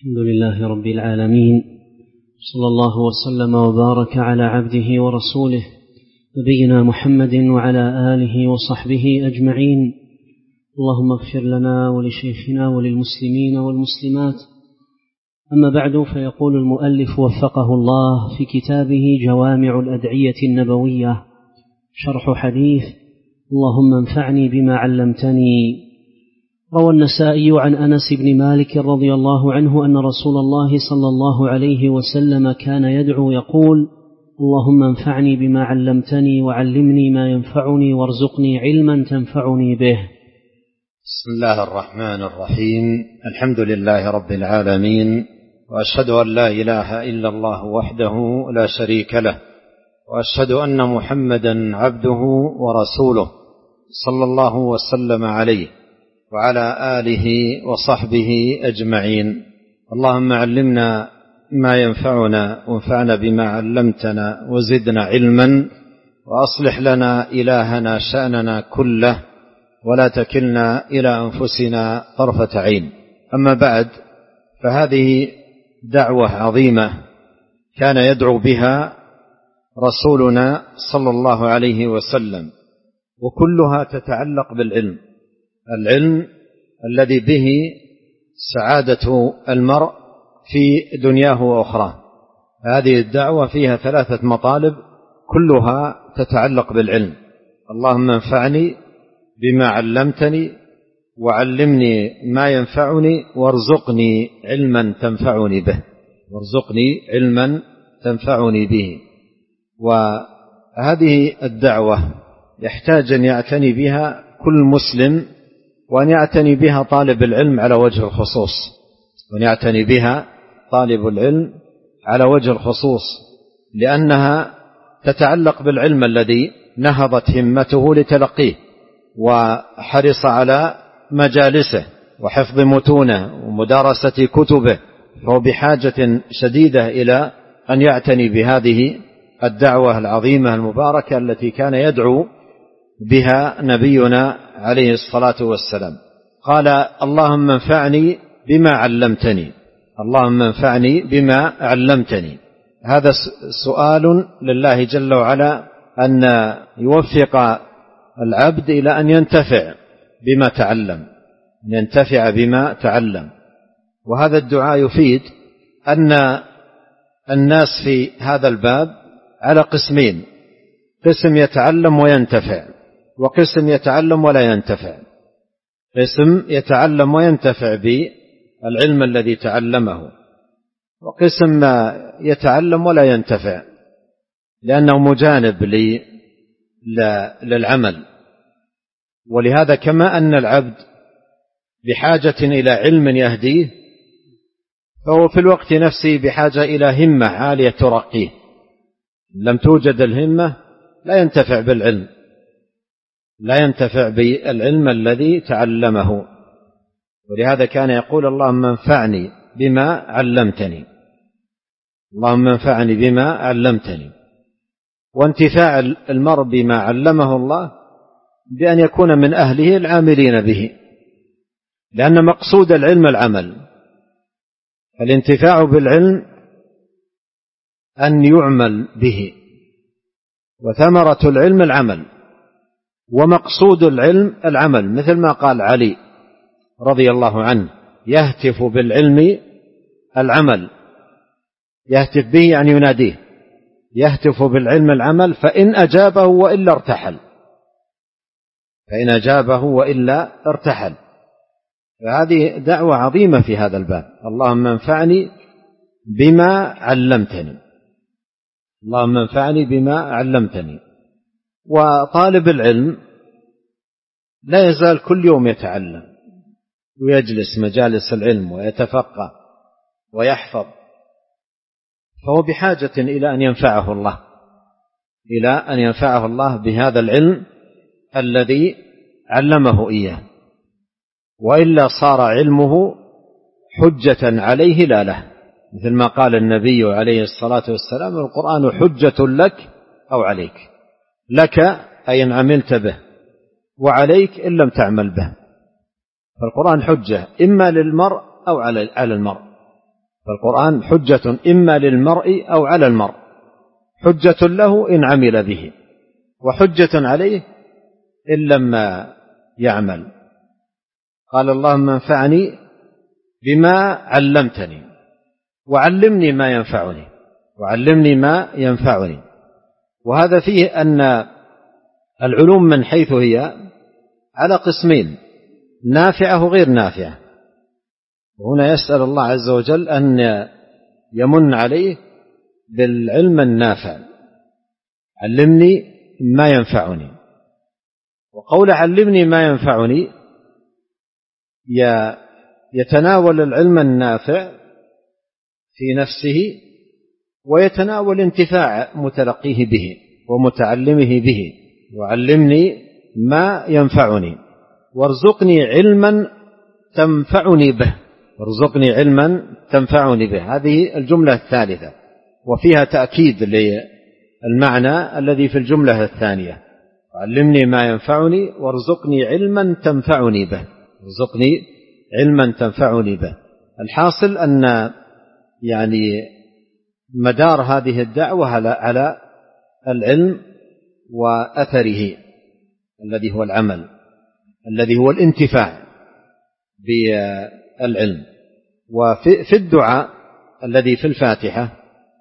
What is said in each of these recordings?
الحمد لله رب العالمين، صلى الله وسلم وبارك على عبده ورسوله نبينا محمد وعلى آله وصحبه أجمعين. اللهم اغفر لنا ولشيخنا وللمسلمين والمسلمات. أما بعد، فيقول المؤلف وفقه الله في كتابه جوامع الأدعية النبوية شرح حديث اللهم انفعني بما علمتني. روى النسائي عن أنس بن مالك رضي الله عنه أن رسول الله صلى الله عليه وسلم كان يدعو يقول: اللهم انفعني بما علمتني وعلمني ما ينفعني وارزقني علما تنفعني به. بسم الله الرحمن الرحيم. الحمد لله رب العالمين، وأشهد أن لا إله إلا الله وحده لا شريك له، وأشهد أن محمدا عبده ورسوله صلى الله وسلم عليه وعلى آله وصحبه أجمعين. اللهم علمنا ما ينفعنا وانفعنا بما علمتنا وزدنا علما، وأصلح لنا إلهنا شأننا كله، ولا تكلنا إلى أنفسنا طرفة عين. أما بعد، فهذه دعوة عظيمة كان يدعو بها رسولنا صلى الله عليه وسلم، وكلها تتعلق بالعلم، العلم الذي به سعادة المرء في دنياه وأخراه. هذه الدعوة فيها 3 مطالب كلها تتعلق بالعلم: اللهم انفعني بما علمتني وعلمني ما ينفعني وارزقني علما تنفعني به، وارزقني علما تنفعني به. وهذه الدعوة يحتاج أن يعتني بها كل مسلم، وأن يعتني بها طالب العلم على وجه الخصوص، وأن يعتني بها طالب العلم على وجه الخصوص، لأنها تتعلق بالعلم الذي نهضت همته لتلقيه وحرص على مجالسه وحفظ متونه ومدارسة كتبه، فهو بحاجة شديدة إلى أن يعتني بهذه الدعوة العظيمة المباركة التي كان يدعو بها نبينا عليه الصلاة والسلام. قال: اللهم انفعني بما علمتني، اللهم انفعني بما علمتني. هذا سؤال لله جل وعلا أن يوفق العبد إلى أن ينتفع بما تعلم، أن ينتفع بما تعلم. وهذا الدعاء يفيد أن الناس في هذا الباب على قسمين: قسم يتعلم وينتفع، وقسم يتعلم ولا ينتفع. قسم يتعلم وينتفع بالعلم الذي تعلمه، وقسم يتعلم ولا ينتفع لأنه مجانب للعمل. ولهذا كما أن العبد بحاجة إلى علم يهديه، فهو في الوقت نفسه بحاجة إلى همة عالية ترقيه. لم توجد الهمة لا ينتفع بالعلم، لا ينتفع بالعلم الذي تعلمه. ولهذا كان يقول: اللهم انفعني بما علمتني، اللهم انفعني بما علمتني. وانتفاع المرء بما علمه الله بأن يكون من أهله العاملين به، لأن مقصود العلم العمل. الانتفاع بالعلم أن يعمل به، وثمرة العلم العمل، ومقصود العلم العمل، مثل ما قال علي رضي الله عنه: يهتف بالعلم العمل. يهتف به يعني يناديه، يهتف بالعلم العمل، فإن أجابه وإلا ارتحل، فإن أجابه وإلا ارتحل. فهذه دعوة عظيمة في هذا الباب: اللهم انفعني بما علمتني، اللهم انفعني بما علمتني. وطالب العلم لا يزال كل يوم يتعلم ويجلس مجالس العلم ويتفقه ويحفظ، فهو بحاجة إلى أن ينفعه الله، إلى أن ينفعه الله بهذا العلم الذي علمه إياه، وإلا صار علمه حجة عليه لا له، مثل ما قال النبي عليه الصلاة والسلام: القرآن حجة لك أو عليك. لك أي إن عملت به، وعليك إن لم تعمل به. فالقرآن حجة إما للمرء أو على المرء، فالقرآن حجة إما للمرء أو على المرء، حجة له إن عمل به، وحجة عليه إن لم يعمل. قال اللهم انفعني بما علمتني وعلمني ما ينفعني، وعلمني ما ينفعني. وهذا فيه أن العلوم من حيث هي على قسمين، نافعة وغير نافعة. وهنا يسأل الله عز وجل أن يمن عليه بالعلم النافع، علمني ما ينفعني. وقول علمني ما ينفعني يتناول العلم النافع في نفسه، ويتناول انتفاع متلقيه به ومتعلمه به. وعلمني ما ينفعني وارزقني علما تنفعني به، وارزقني علما تنفعني به. هذه الجملة الثالثة، وفيها تأكيد للمعنى الذي في الجملة الثانية: علمني ما ينفعني وارزقني علما تنفعني به، ارزقني علما تنفعني به. الحاصل أن مدار هذه الدعوة على العلم وأثره الذي هو العمل، الذي هو الانتفاع بالعلم. وفي الدعاء الذي في الفاتحة،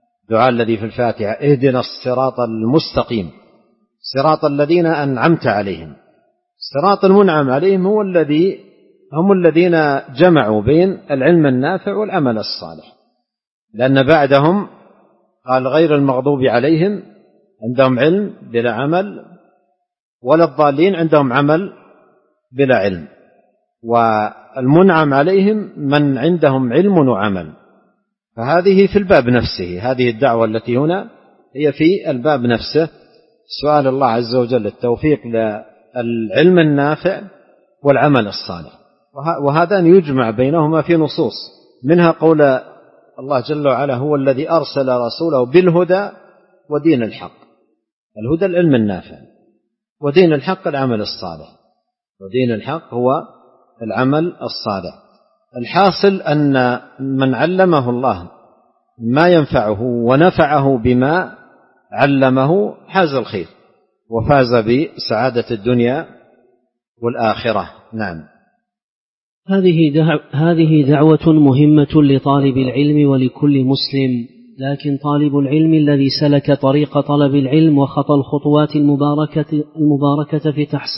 اهدنا الصراط المستقيم صراط الذين أنعمت عليهم. صراط المنعم عليهم هم الذين جمعوا بين العلم النافع والعمل الصالح، لأن بعدهم قال غير المغضوب عليهم عندهم علم بلا عمل، ولا الضالين عندهم عمل بلا علم. والمنعم عليهم من عندهم علم وعمل. فهذه في الباب نفسه، هذه الدعوة التي هنا هي في الباب نفسه، سؤال الله عز وجل التوفيق للعلم النافع والعمل الصالح. وهذان يجمع بينهما في نصوص، منها قول الله جل وعلا: هو الذي أرسل رسوله بالهدى ودين الحق. الهدى العلم النافع، ودين الحق العمل الصالح، ودين الحق هو العمل الصالح. الحاصل أن من علمه الله ما ينفعه ونفعه بما علمه حاز الخير وفاز بسعادة الدنيا والآخرة. نعم. هذه دعوة مهمة لطالب العلم ولكل مسلم، لكن طالب العلم الذي سلك طريق طلب العلم وخطى الخطوات المباركة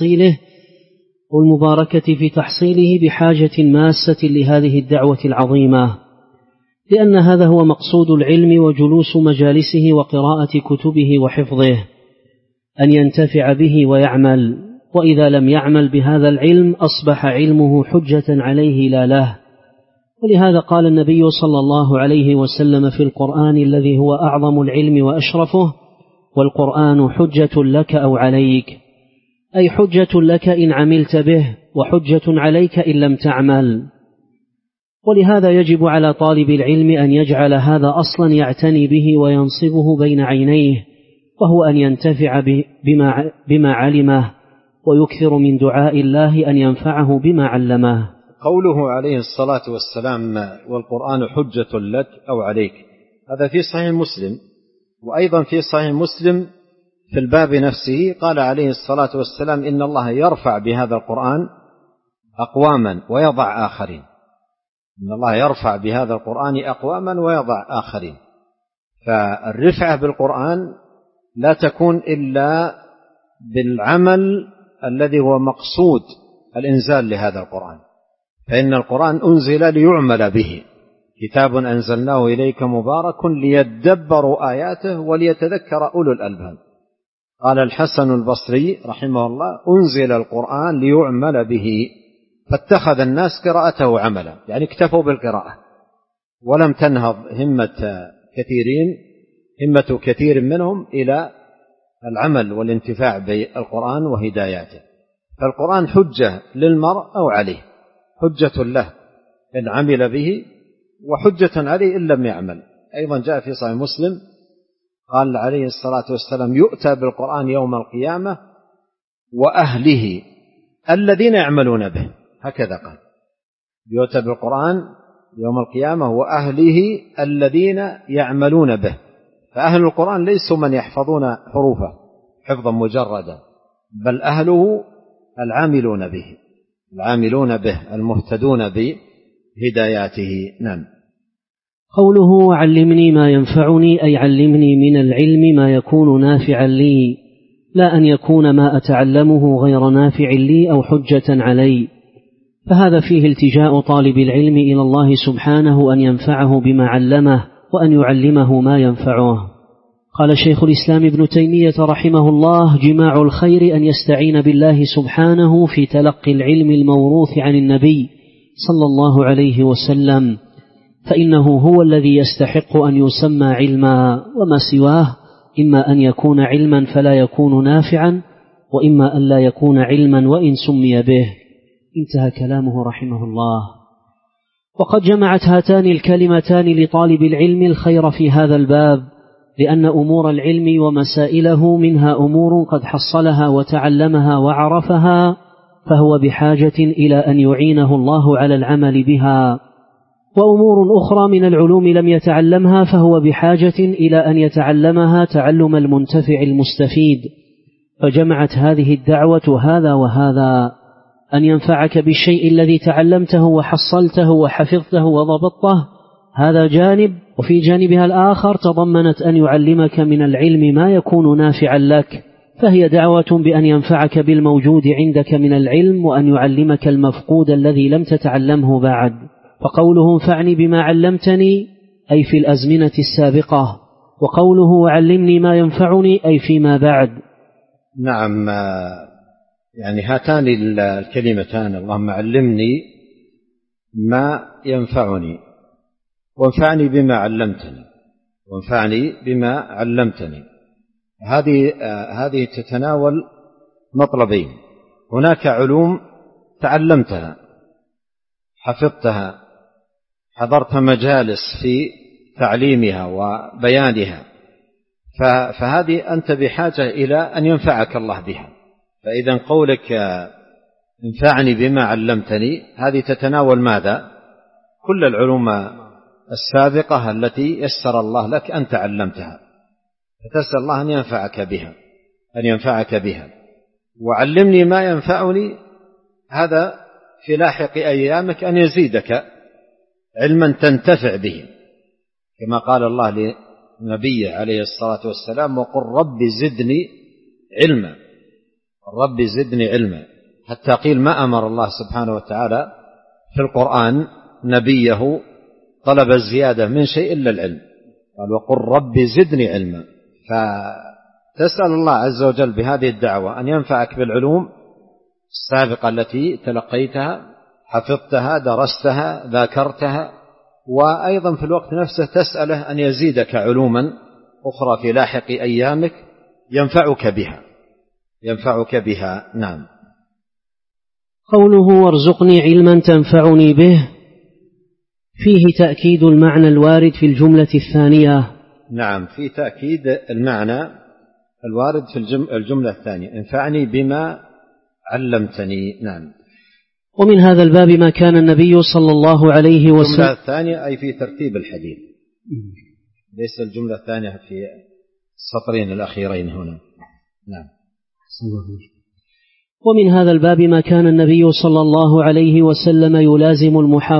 في تحصيله بحاجة ماسة لهذه الدعوة العظيمة، لأن هذا هو مقصود العلم وجلوس مجالسه وقراءة كتبه وحفظه، أن ينتفع به ويعمل. وإذا لم يعمل بهذا العلم أصبح علمه حجة عليه لا له. ولهذا قال النبي صلى الله عليه وسلم في القرآن الذي هو أعظم العلم وأشرفه: والقرآن حجة لك أو عليك، أي حجة لك إن عملت به، وحجة عليك إن لم تعمل. ولهذا يجب على طالب العلم أن يجعل هذا أصلا يعتني به وينصبه بين عينيه، وهو أن ينتفع بما علمه، ويكثر من دعاء الله أن ينفعه بما علمه. قوله عليه الصلاة والسلام: والقرآن حجة لك أو عليك، هذا في صحيح مسلم. وأيضا في صحيح مسلم في الباب نفسه قال عليه الصلاة والسلام: إن الله يرفع بهذا القرآن أقواما ويضع آخرين. إن الله يرفع بهذا القرآن أقواما ويضع آخرين. فالرفعة بالقرآن لا تكون إلا بالعمل الذي هو مقصود الإنزال لهذا القرآن، فإن القرآن أنزل ليعمل به، كتاب أنزلناه إليك مبارك ليدبروا آياته وليتذكر أولو الألباب. قال الحسن البصري رحمه الله: أنزل القرآن ليعمل به، فاتخذ الناس قراءته عملا، يعني اكتفوا بالقراءة، ولم تنهض همة كثير منهم إلى العمل والانتفاع بالقرآن وهداياته. فالقرآن حجة للمرء أو عليه، حجة له إن عمل به، وحجة عليه إن لم يعمل. أيضا جاء في صحيح مسلم قال عليه الصلاة والسلام: يؤتى بالقرآن يوم القيامة وأهله الذين يعملون به. هكذا قال: يؤتى بالقرآن يوم القيامة وأهله الذين يعملون به. فأهل القرآن ليسوا من يحفظون حروفه حفظا مجردا، بل أهله العاملون به المهتدون بهداياته. نعم. قوله علمني ما ينفعني أي علمني من العلم ما يكون نافعا لي، لا أن يكون ما أتعلمه غير نافع لي أو حجة علي، فهذا فيه التجاء طالب العلم إلى الله سبحانه أن ينفعه بما علمه وأن يعلمه ما ينفعه. قال شيخ الإسلام ابن تيمية رحمه الله: جماع الخير أن يستعين بالله سبحانه في تلقي العلم الموروث عن النبي صلى الله عليه وسلم، فإنه هو الذي يستحق أن يسمى علما، وما سواه إما أن يكون علما فلا يكون نافعا، وإما أن لا يكون علما وإن سمي به. انتهى كلامه رحمه الله. وقد جمعت هاتان الكلمتان لطالب العلم الخير في هذا الباب، لأن أمور العلم ومسائله منها أمور قد حصلها وتعلمها وعرفها، فهو بحاجة إلى أن يعينه الله على العمل بها، وأمور أخرى من العلوم لم يتعلمها فهو بحاجة إلى أن يتعلمها تعلم المنتفع المستفيد. فجمعت هذه الدعوة هذا وهذا، أن ينفعك بالشيء الذي تعلمته وحصلته وحفظته وضبطته، هذا جانب، وفي جانبها الآخر تضمنت أن يعلمك من العلم ما يكون نافعا لك، فهي دعوة بأن ينفعك بالموجود عندك من العلم، وأن يعلمك المفقود الذي لم تتعلمه بعد. فقوله انفعني بما علمتني أي في الأزمنة السابقة، وقوله وعلمني ما ينفعني أي فيما بعد. نعم، يعني هاتان الكلمتان اللهم علمني ما ينفعني وانفعني بما علمتني هذه تتناول مطلبين. هناك علوم تعلمتها، حفظتها، حضرت مجالس في تعليمها وبيانها، فهذه أنت بحاجة إلى أن ينفعك الله بها. فإذا قولك انفعني بما علمتني هذه تتناول ماذا؟ كل العلوم السابقة التي يسر الله لك أن تعلمتها، فتسأل الله أن ينفعك بها. وعلمني ما ينفعني هذا في لاحق أيامك أن يزيدك علما تنتفع به، كما قال الله لنبيه عليه الصلاة والسلام: وقل رب زدني علما. حتى قيل ما أمر الله سبحانه وتعالى في القرآن نبيه طلب الزيادة من شيء إلا العلم، قال وقل رب زدني علما. فتسأل الله عز وجل بهذه الدعوة أن ينفعك بالعلوم السابقة التي تلقيتها، حفظتها، درستها، ذاكرتها، وأيضا في الوقت نفسه تسأله أن يزيدك علوما أخرى في لاحق أيامك ينفعك بها. نعم. قوله وارزقني علما تنفعني به فيه تأكيد المعنى الوارد في الجملة الثانية. نعم، في تأكيد المعنى الوارد في الجملة الثانية: انفعني بما علمتني. نعم. ومن هذا الباب ما كان النبي صلى الله عليه وسلم. الجملة الثانية أي في ترتيب الحديث، ليس الجملة الثانية في السطرين الأخيرين هنا. نعم. ومن هذا الباب ما كان النبي صلى الله عليه وسلم يلازم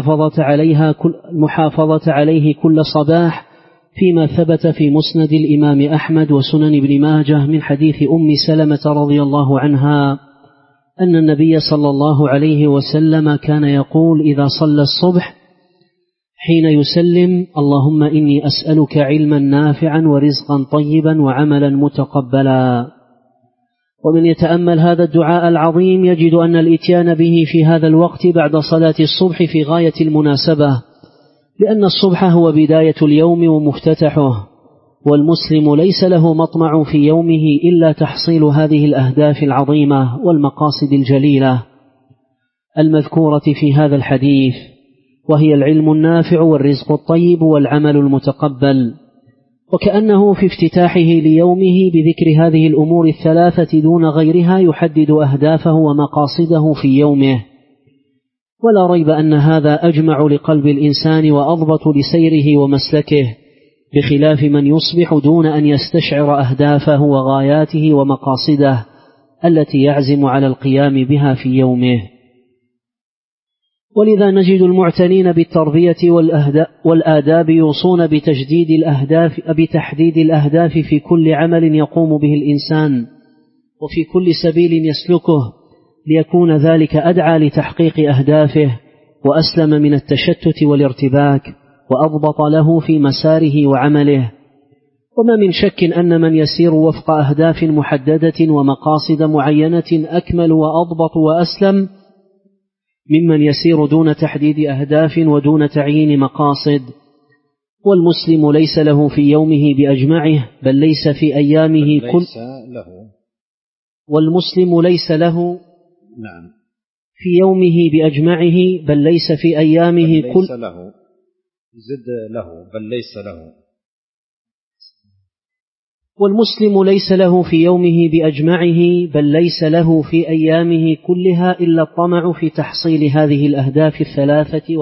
المحافظة عليه كل صباح، فيما ثبت في مسند الإمام أحمد وسنن ابن ماجه من حديث أم سلمة رضي الله عنها أن النبي صلى الله عليه وسلم كان يقول إذا صلى الصبح حين يسلم: اللهم إني أسألك علما نافعا ورزقا طيبا وعملا متقبلا. ومن يتأمل هذا الدعاء العظيم يجد أن الإتيان به في هذا الوقت بعد صلاة الصبح في غاية المناسبة، لأن الصبح هو بداية اليوم ومفتتحه، والمسلم ليس له مطمع في يومه إلا تحصيل هذه الأهداف العظيمة والمقاصد الجليلة المذكورة في هذا الحديث، وهي العلم النافع والرزق الطيب والعمل المتقبل. وكأنه في افتتاحه ليومه بذكر هذه الأمور الثلاثة دون غيرها يحدد أهدافه ومقاصده في يومه. ولا ريب أن هذا أجمع لقلب الإنسان وأضبط لسيره ومسلكه، بخلاف من يصبح دون أن يستشعر أهدافه وغاياته ومقاصده التي يعزم على القيام بها في يومه. ولذا نجد المعتنين بالتربية والآداب يوصون بتحديد الأهداف في كل عمل يقوم به الإنسان وفي كل سبيل يسلكه، ليكون ذلك أدعى لتحقيق أهدافه وأسلم من التشتت والارتباك وأضبط له في مساره وعمله. وما من شك أن من يسير وفق أهداف محددة ومقاصد معينة أكمل وأضبط وأسلم ممن يسير دون تحديد أهداف ودون تعيين مقاصد. والمسلم ليس له في يومه بأجمعه بل ليس في أيامه والمسلم ليس له في يومه بأجمعه بل ليس في أيامه والمسلم ليس له في يومه بأجمعه بل ليس له في أيامه كلها إلا الطمع في تحصيل هذه الأهداف الثلاثة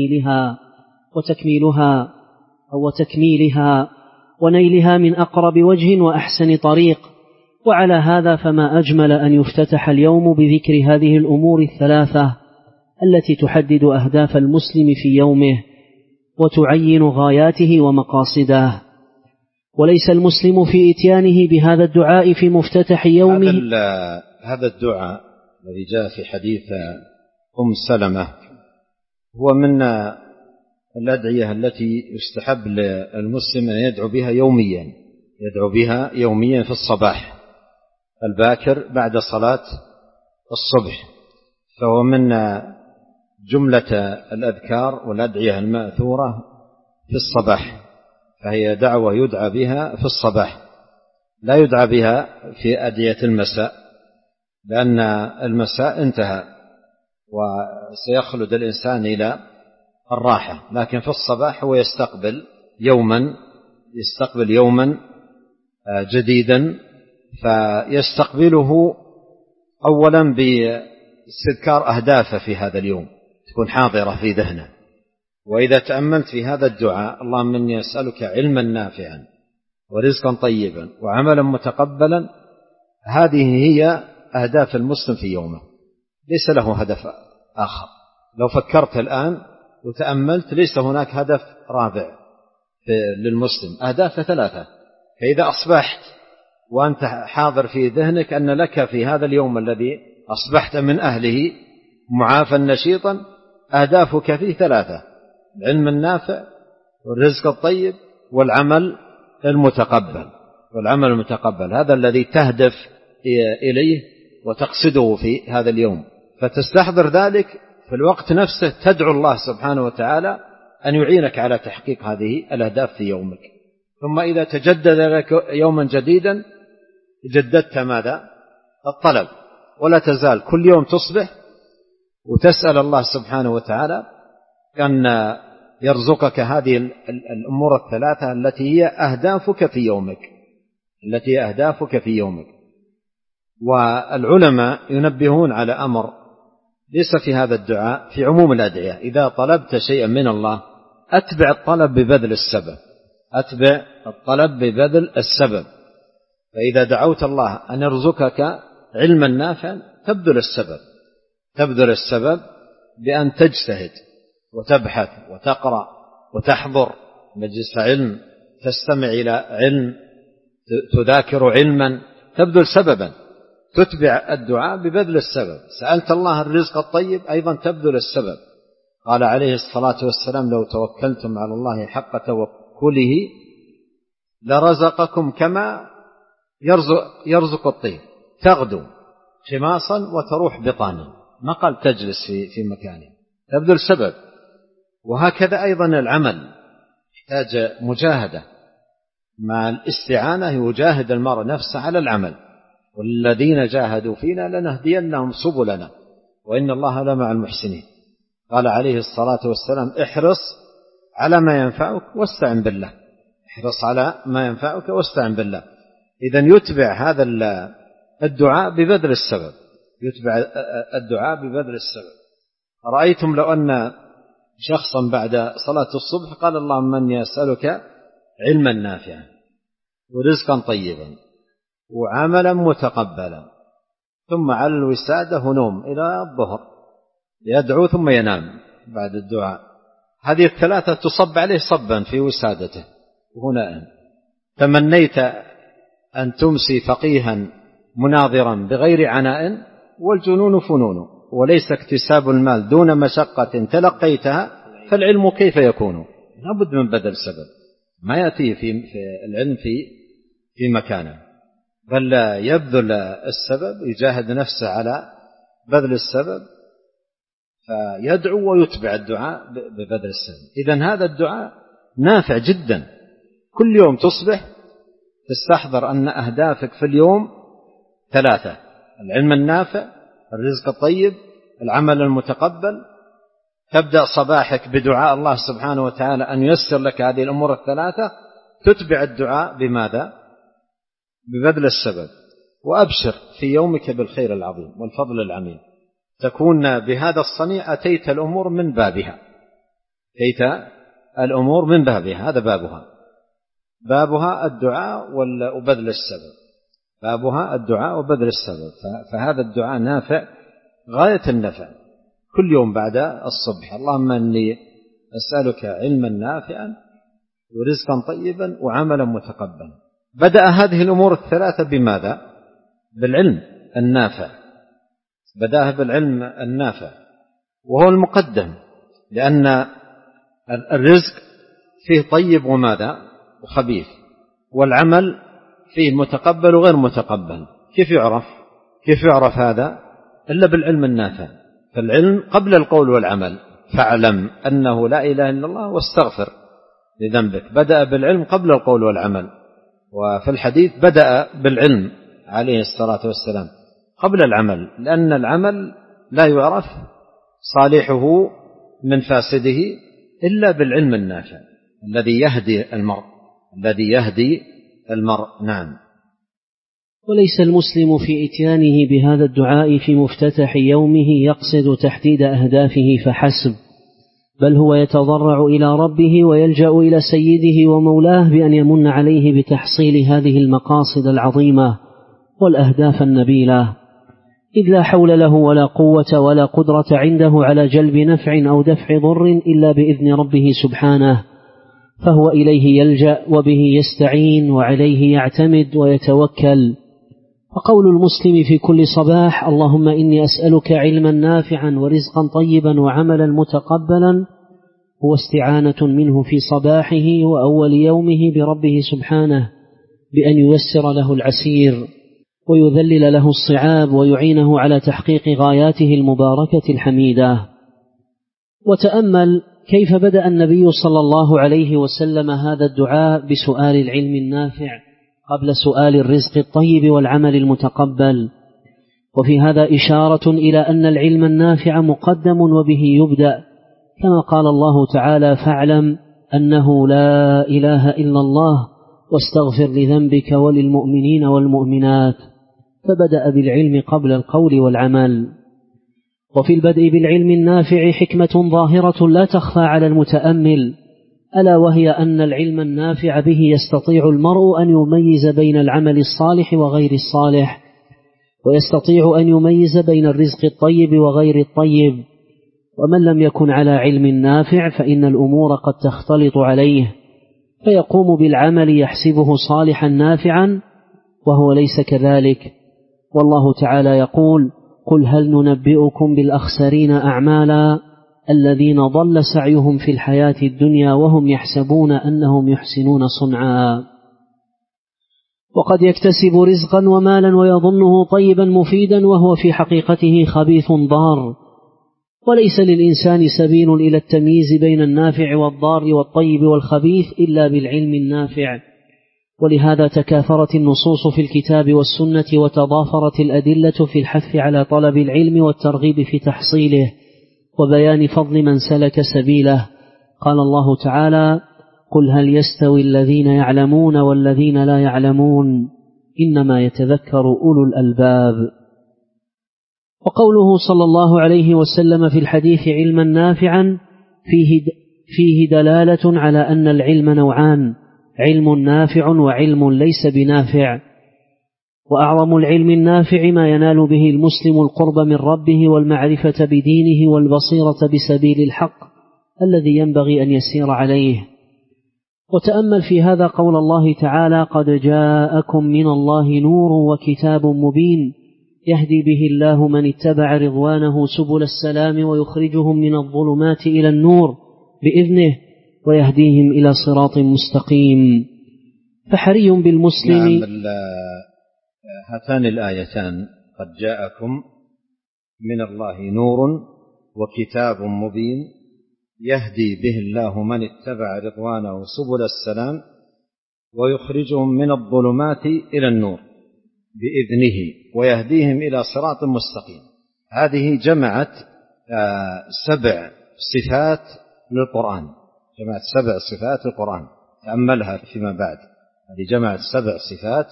وتكميلها ونيلها من أقرب وجه وأحسن طريق. وعلى هذا فما أجمل أن يفتتح اليوم بذكر هذه الأمور الثلاثة التي تحدد أهداف المسلم في يومه وتعين غاياته ومقاصده. وليس المسلم في إتيانه بهذا الدعاء في مفتتح يومه. هذا الدعاء الذي جاء في حديث سلمة هو من الأدعية التي يستحب للمسلم أن يدعو بها يوميا في الصباح الباكر بعد صلاة الصبح، فهو من جملة الأذكار والأدعية المأثورة في الصباح، فهي دعوة يدعى بها في الصباح، لا يدعى بها في أدعية المساء، لأن المساء انتهى وسيخلد الإنسان إلى الراحة، لكن في الصباح هو يستقبل يوما جديدا، فيستقبله أولا باستذكار أهدافه في هذا اليوم تكون حاضرة في ذهنه. وإذا تأملت في هذا الدعاء: اللهم إني أسألك علما نافعا ورزقا طيبا وعملا متقبلا، هذه هي أهداف المسلم في يومه، ليس له هدف آخر. لو فكرت الآن وتأملت ليس هناك هدف رابع للمسلم، أهداف ثلاثة. فإذا أصبحت وأنت حاضر في ذهنك أن لك في هذا اليوم الذي أصبحت من أهله معافى نشيطا أهدافك فيه ثلاثة: العلم النافع والرزق الطيب والعمل المتقبل. هذا الذي تهدف إليه وتقصده في هذا اليوم، فتستحضر ذلك في الوقت نفسه، تدعو الله سبحانه وتعالى أن يعينك على تحقيق هذه الأهداف في يومك. ثم إذا تجدد لك يوما جديدا جددت ماذا؟ الطلب، ولا تزال كل يوم تصبح وتسأل الله سبحانه وتعالى أن يرزقك هذه الأمور الثلاثة التي هي أهدافك في يومك. والعلماء ينبهون على أمر ليس في هذا الدعاء، في عموم الأدعية: إذا طلبت شيئا من الله أتبع الطلب ببذل السبب. فإذا دعوت الله أن يرزقك علما نافعا تبذل السبب بأن تجتهد وتبحث وتقرأ وتحضر مجلس علم، تستمع إلى علم، تذاكر علما، تبذل سببا، تتبع الدعاء ببذل السبب. سألت الله الرزق الطيب، أيضا تبذل السبب. قال عليه الصلاة والسلام: لو توكلتم على الله حق توكله لرزقكم كما يرزق الطير، تغدو خماصا وتروح بطانا. ما قال تجلس في مكانه، تبذل سبب. وهكذا أيضا العمل يحتاج مجاهدة، مع الاستعانة يجاهد المرء نفسه على العمل: والذين جاهدوا فينا لنهدينهم سبلنا وإن الله لمع المحسنين. قال عليه الصلاة والسلام: احرص على ما ينفعك واستعن بالله. إذن يتبع هذا الدعاء ببذل السبب. رأيتم لو أن شخصا بعد صلاة الصبح قال اللهم إني أسألك علما نافعا ورزقا طيبا وعملا متقبلا، ثم على الوسادة نوم إلى الظهر يدعو ثم ينام بعد الدعاء، هذه الثلاثة تصب عليه صبا في وسادته وهنا تمنيت أن تمسي فقيها مناظرا بغير عناء، والجنون فنون وليس اكتساب المال دون مشقة تلقيتها، فالعلم كيف يكون؟ لابد من بذل السبب، ما يأتي في العلم في مكانه، بل يبذل السبب، يجاهد نفسه على بذل السبب، فيدعو ويتبع الدعاء ببذل السبب. إذن هذا الدعاء نافع جدا، كل يوم تصبح تستحضر أن أهدافك في اليوم ثلاثة: العلم النافع، الرزق الطيب، العمل المتقبل. تبدأ صباحك بدعاء الله سبحانه وتعالى أن ييسر لك هذه الأمور الثلاثة، تتبع الدعاء بماذا؟ ببذل السبب، وأبشر في يومك بالخير العظيم والفضل العميم، تكون بهذا الصنيع أتيت الأمور من بابها، أتيت الأمور من بابها، هذا بابها الدعاء وبذل السبب، بابها الدعاء وبذل السبب. فهذا الدعاء نافع غاية النفع كل يوم بعد الصبح: اللهم إني أسألك علما نافعا ورزقا طيبا وعملا متقبلا. بدأ هذه الأمور الثلاثة بماذا؟ بالعلم النافع، بدأها بالعلم النافع وهو المقدم، لأن الرزق فيه طيب وماذا؟ وخبيث، والعمل فيه متقبل وغير متقبل. كيف يعرف هذا؟ إلا بالعلم النافع. فالعلم قبل القول والعمل، فاعلم أنه لا إله إلا الله واستغفر لذنبك. بدأ بالعلم قبل القول والعمل. وفي الحديث بدأ بالعلم عليه الصلاة والسلام قبل العمل، لأن العمل لا يعرف صالحه من فاسده إلا بالعلم النافع الذي يهدي المرء. نعم. وليس المسلم في إتيانه بهذا الدعاء في مفتتح يومه يقصد تحديد أهدافه فحسب، بل هو يتضرع إلى ربه ويلجأ إلى سيده ومولاه بأن يمن عليه بتحصيل هذه المقاصد العظيمة والأهداف النبيلة، إذ لا حول له ولا قوة ولا قدرة عنده على جلب نفع أو دفع ضر إلا بإذن ربه سبحانه، فهو إليه يلجأ وبه يستعين وعليه يعتمد ويتوكل. فقول المسلم في كل صباح: اللهم إني أسألك علما نافعا ورزقا طيبا وعملا متقبلا، هو استعانة منه في صباحه وأول يومه بربه سبحانه بأن ييسر له العسير ويذلل له الصعاب ويعينه على تحقيق غاياته المباركة الحميدة. وتأمل كيف بدأ النبي صلى الله عليه وسلم هذا الدعاء بسؤال العلم النافع قبل سؤال الرزق الطيب والعمل المتقبل، وفي هذا إشارة إلى أن العلم النافع مقدم وبه يبدأ، كما قال الله تعالى: فاعلم أنه لا إله إلا الله واستغفر لذنبك وللمؤمنين والمؤمنات، فبدأ بالعلم قبل القول والعمل. وفي البدء بالعلم النافع حكمة ظاهرة لا تخفى على المتأمل، ألا وهي أن العلم النافع به يستطيع المرء أن يميز بين العمل الصالح وغير الصالح، ويستطيع أن يميز بين الرزق الطيب وغير الطيب. ومن لم يكن على علم نافع فإن الأمور قد تختلط عليه، فيقوم بالعمل يحسبه صالحا نافعا وهو ليس كذلك. والله تعالى يقول: قل هل ننبئكم بالأخسرين أعمالا الذين ضل سعيهم في الحياة الدنيا وهم يحسبون أنهم يحسنون صنعا. وقد يكتسب رزقا ومالا ويظنه طيبا مفيدا وهو في حقيقته خبيث ضار، وليس للإنسان سبيل إلى التمييز بين النافع والضار والطيب والخبيث إلا بالعلم النافع. ولهذا تكاثرت النصوص في الكتاب والسنة وتضافرت الأدلة في الحث على طلب العلم والترغيب في تحصيله وبيان فضل من سلك سبيله. قال الله تعالى: قل هل يستوي الذين يعلمون والذين لا يعلمون إنما يتذكر أولو الألباب. وقوله صلى الله عليه وسلم في الحديث علما نافعا فيه دلالة على أن العلم نوعان: علم نافع وعلم ليس بنافع. وأعظم العلم النافع ما ينال به المسلم القرب من ربه والمعرفة بدينه والبصيرة بسبيل الحق الذي ينبغي أن يسير عليه. وتأمل في هذا قول الله تعالى: قد جاءكم من الله نور وكتاب مبين يهدي به الله من اتبع رضوانه سبل السلام ويخرجهم من الظلمات إلى النور بإذنه ويهديهم إلى صراط مستقيم. فحري بالمسلم. هاتان الآيتان قد جاءكم من الله نور وكتاب مبين يهدي به الله من اتبع رضوانه سبل السلام ويخرجهم من الظلمات إلى النور بإذنه ويهديهم إلى صراط مستقيم. هذه جمعت 7 صفات للقرآن، جمعت 7 صفات للقرآن، تأملها فيما بعد. هذه جمعت 7 صفات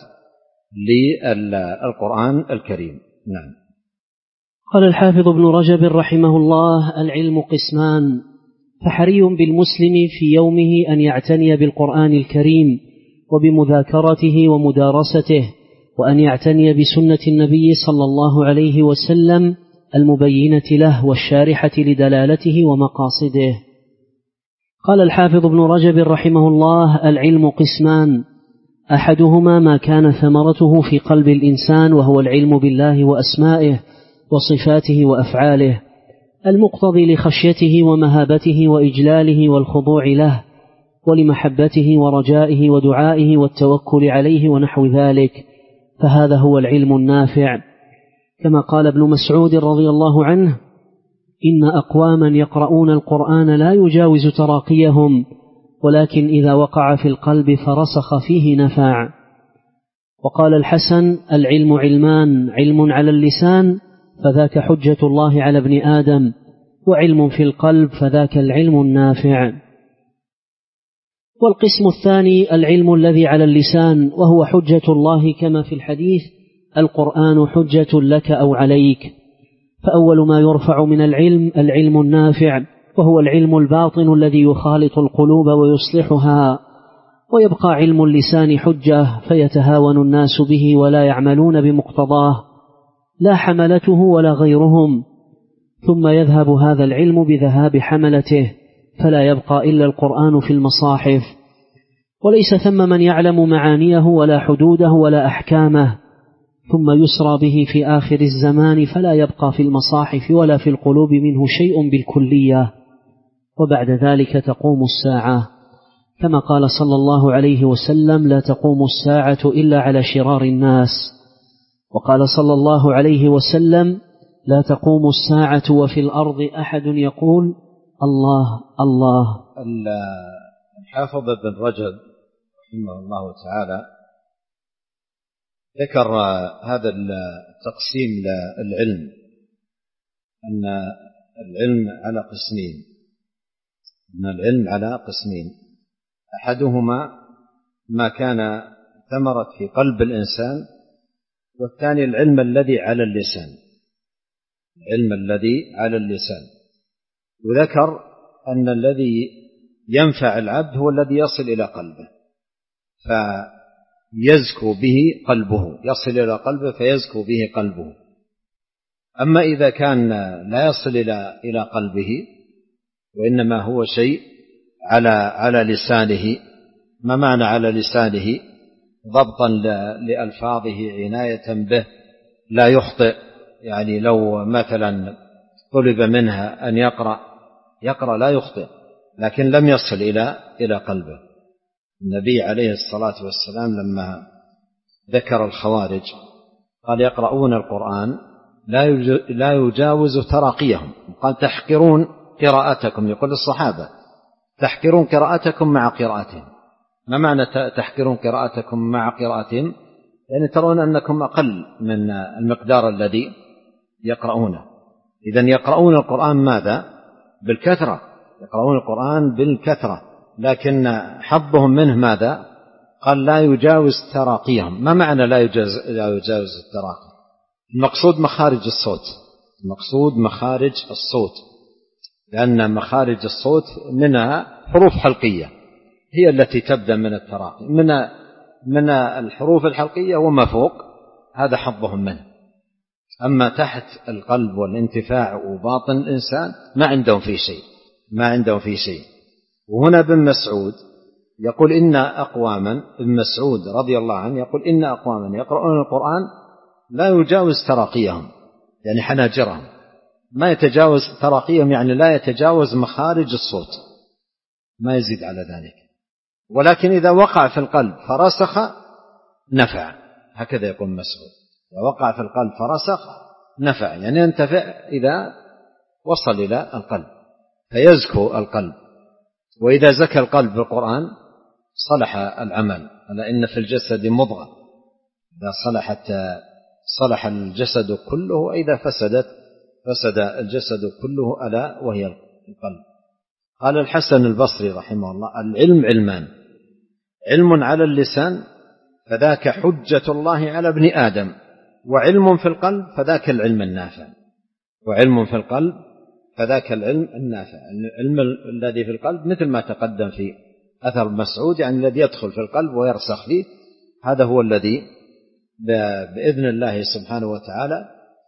للقرآن الكريم. نعم. قال الحافظ ابن رجب رحمه الله: العلم قسمان، فحري بالمسلم في يومه أن يعتني بالقرآن الكريم وبمذاكرته ومدارسته، وأن يعتني بسنة النبي صلى الله عليه وسلم المبينة له والشارحة لدلالته ومقاصده. قال الحافظ ابن رجب رحمه الله: العلم قسمان، أحدهما ما كان ثمرته في قلب الإنسان وهو العلم بالله وأسمائه وصفاته وأفعاله، المقتضي لخشيته ومهابته وإجلاله والخضوع له ولمحبته ورجائه ودعائه والتوكل عليه ونحو ذلك، فهذا هو العلم النافع. كما قال ابن مسعود رضي الله عنه: إن أقواما يقرؤون القرآن لا يجاوز تراقيهم، ولكن إذا وقع في القلب فرسخ فيه نفع. وقال الحسن: العلم علمان، علم على اللسان فذاك حجة الله على ابن آدم، وعلم في القلب فذاك العلم النافع. والقسم الثاني العلم الذي على اللسان، وهو حجة الله كما في الحديث: القرآن حجة لك أو عليك. فأول ما يرفع من العلم النافع، وهو العلم الباطن الذي يخالط القلوب ويصلحها، ويبقى علم اللسان حجة فيتهاون الناس به ولا يعملون بمقتضاه، لا حملته ولا غيرهم، ثم يذهب هذا العلم بذهاب حملته، فلا يبقى إلا القرآن في المصاحف، وليس ثم من يعلم معانيه ولا حدوده ولا أحكامه، ثم يسرى به في آخر الزمان فلا يبقى في المصاحف ولا في القلوب منه شيء بالكلية، وبعد ذلك تقوم الساعة، كما قال صلى الله عليه وسلم: لا تقوم الساعة إلا على شرار الناس. وقال صلى الله عليه وسلم: لا تقوم الساعة وفي الأرض أحد يقول الله الله. الحافظ ابن رجب رحمه الله تعالى ذكر هذا التقسيم للعلم، أن العلم على قسمين، أحدهما ما كان ثمرت في قلب الإنسان، والثاني العلم الذي على اللسان. وذكر أن الذي ينفع العبد هو الذي يصل إلى قلبه فيزكو به قلبه، يصل إلى قلبه فيزكو به قلبه. أما إذا كان لا يصل إلى قلبه وإنما هو شيء على لسانه، ما معنى على لسانه؟ ضبطا لألفاظه، عناية به، لا يخطئ. يعني لو مثلا طلب منها أن يقرأ لا يخطئ، لكن لم يصل إلى قلبه. النبي عليه الصلاة والسلام لما ذكر الخوارج قال: يقرؤون القرآن لا يجاوز تراقيهم، قال: تحقرون قراءتكم، يقول الصحابة: تحقرون قراءتكم مع قراءتهم. ما معنى تحقرون قراءتكم مع قراءتهم؟ يعني ترون أنكم أقل من المقدار الذي يقرؤونه. إذن يقرؤون القرآن ماذا؟ بالكثرة، يقرؤون القرآن بالكثرة، لكن حظهم منه ماذا؟ قال: لا يجاوز تراقيهم. ما معنى لا يجاوز التراقي؟ المقصود مخارج الصوت، المقصود مخارج الصوت، لأن مخارج الصوت منها حروف حلقية هي التي تبدأ من التراقي، من الحروف الحلقية وما فوق هذا حظهم منه. أما تحت القلب والانتفاع وباطن الإنسان ما عندهم في شيء. وهنا ابن مسعود يقول إن أقواما، ابن مسعود رضي الله عنه يقول إن أقواما يقرؤون القرآن لا يجاوز تراقيهم، يعني حناجرهم ما يتجاوز تراقيهم، يعني لا يتجاوز مخارج الصوت، ما يزيد على ذلك. ولكن إذا وقع في القلب فرسخ نفع، هكذا يقول مسعود، إذا وقع في القلب فرسخ نفع، يعني ينتفع إذا وصل إلى القلب فيزكو القلب. وإذا زكى القلب بالقرآن صلح العمل. ألا إن في الجسد مضغة إذا صلحت صلح الجسد كله، وإذا فسد الجسد كله، ألا وهي القلب. قال الحسن البصري رحمه الله: العلم علمان، علم على اللسان فذاك حجة الله على ابن آدم، وعلم في القلب فذاك العلم النافع. وعلم في القلب فذاك العلم النافع. العلم الذي في القلب مثل ما تقدم في أثر مسعود، يعني الذي يدخل في القلب ويرسخ فيه، هذا هو الذي بإذن الله سبحانه وتعالى